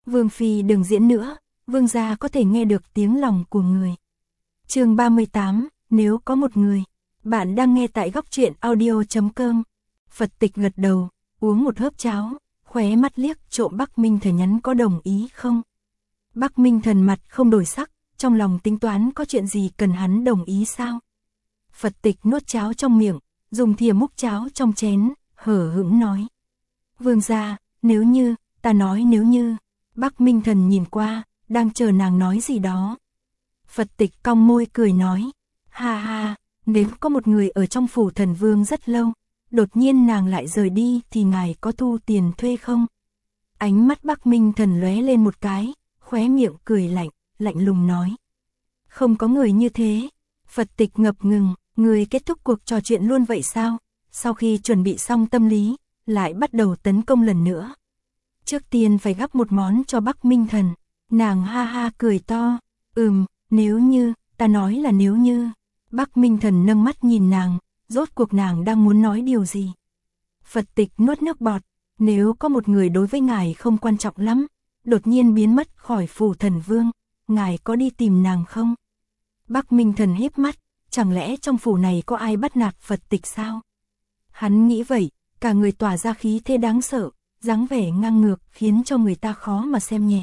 Vương phi đừng diễn nữa, vương gia có thể nghe được tiếng lòng của người. Chương 38, nếu có một người. Bạn đang nghe tại góc truyện audio.com. Phật Tịch gật đầu, uống một hớp cháo, khóe mắt liếc trộm Bắc Minh Thần nhắn có đồng ý không. Bắc Minh Thần mặt không đổi sắc, trong lòng tính toán có chuyện gì cần hắn đồng ý sao. Phật Tịch nuốt cháo trong miệng, dùng thìa múc cháo trong chén, hở hững nói. Vương gia, nếu như, ta nói nếu như. Bắc Minh Thần nhìn qua, đang chờ nàng nói gì đó. Phật Tịch cong môi cười nói. Ha ha, nếu có một người ở trong phủ thần vương rất lâu, đột nhiên nàng lại rời đi thì ngài có thu tiền thuê không? Ánh mắt Bắc Minh Thần lóe lên một cái, khóe miệng cười lạnh, lạnh lùng nói. Không có người như thế. Phật Tịch ngập ngừng, người kết thúc cuộc trò chuyện luôn vậy sao? Sau khi chuẩn bị xong tâm lý, lại bắt đầu tấn công lần nữa. Trước tiên phải gắp một món cho Bắc Minh Thần. Nàng ha ha cười to. Nếu như, ta nói là nếu như. Bắc Minh Thần nâng mắt nhìn nàng, rốt cuộc nàng đang muốn nói điều gì. Phật Tịch nuốt nước bọt. Nếu có một người đối với ngài không quan trọng lắm, đột nhiên biến mất khỏi phủ thần vương, ngài có đi tìm nàng không? Bắc Minh Thần híp mắt, chẳng lẽ trong phủ này có ai bắt nạt Phật Tịch sao? Hắn nghĩ vậy, cả người tỏa ra khí thế đáng sợ, dáng vẻ ngang ngược khiến cho người ta khó mà xem nhẹ.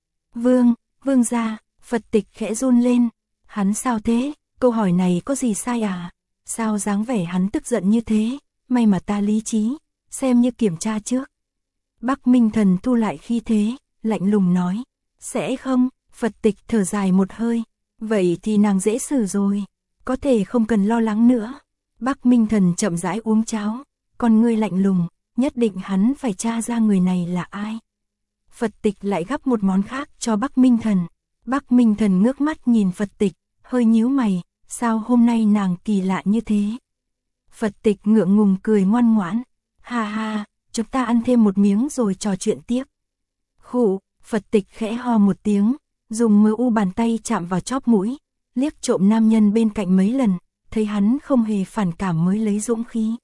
Vương gia, Phật Tịch khẽ run lên. Hắn sao thế? Câu hỏi này có gì sai à? Sao dáng vẻ hắn tức giận như thế? May mà ta lý trí, xem như kiểm tra trước. Bắc Minh Thần thu lại khí thế, lạnh lùng nói. Sẽ không, Phật Tịch thở dài một hơi. Vậy thì nàng dễ xử rồi, có thể không cần lo lắng nữa. Bắc Minh Thần chậm rãi uống cháo, còn ngươi lạnh lùng, nhất định hắn phải tra ra người này là ai. Phật Tịch lại gắp một món khác cho Bắc Minh Thần. Bắc Minh Thần ngước mắt nhìn Phật Tịch, hơi nhíu mày, sao hôm nay nàng kỳ lạ như thế? Phật Tịch ngượng ngùng cười ngoan ngoãn. Ha ha, chúng ta ăn thêm một miếng rồi trò chuyện tiếp. Khụ, Phật Tịch khẽ ho một tiếng, dùng mờ u bàn tay chạm vào chóp mũi, liếc trộm nam nhân bên cạnh mấy lần, thấy hắn không hề phản cảm mới lấy dũng khí.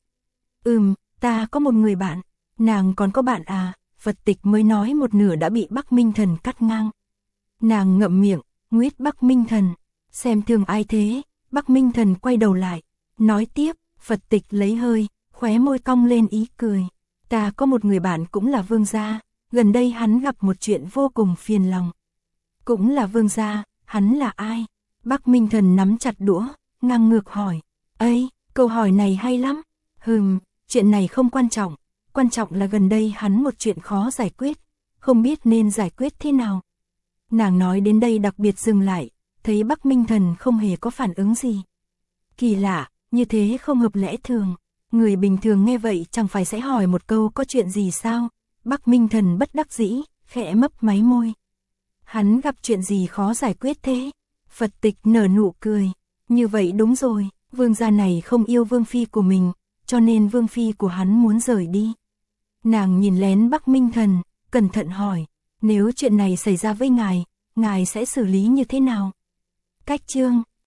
Ta có một người bạn. Nàng còn có bạn à? Phật Tịch mới nói một nửa đã bị Bắc Minh Thần cắt ngang. Nàng ngậm miệng, nguyết Bắc Minh Thần. Xem thường ai thế? Bắc Minh Thần quay đầu lại, nói tiếp. Phật Tịch lấy hơi, khóe môi cong lên ý cười. Ta có một người bạn cũng là vương gia, gần đây hắn gặp một chuyện vô cùng phiền lòng. Cũng là vương gia, hắn là ai? Bắc Minh Thần nắm chặt đũa, ngang ngược hỏi. Ây, câu hỏi này hay lắm. Chuyện này không quan trọng là gần đây hắn một chuyện khó giải quyết, không biết nên giải quyết thế nào. Nàng nói đến đây đặc biệt dừng lại, thấy Bắc Minh Thần không hề có phản ứng gì. Kỳ lạ, như thế không hợp lẽ thường, người bình thường nghe vậy chẳng phải sẽ hỏi một câu có chuyện gì sao? Bắc Minh Thần bất đắc dĩ, khẽ mấp máy môi. Hắn gặp chuyện gì khó giải quyết thế? Phật Tịch nở nụ cười, như vậy đúng rồi, vương gia này không yêu vương phi của mình, cho nên vương phi của hắn muốn rời đi. Nàng nhìn lén Bắc Minh Thần, cẩn thận hỏi, nếu chuyện này xảy ra với ngài sẽ xử lý như thế nào? Cách chương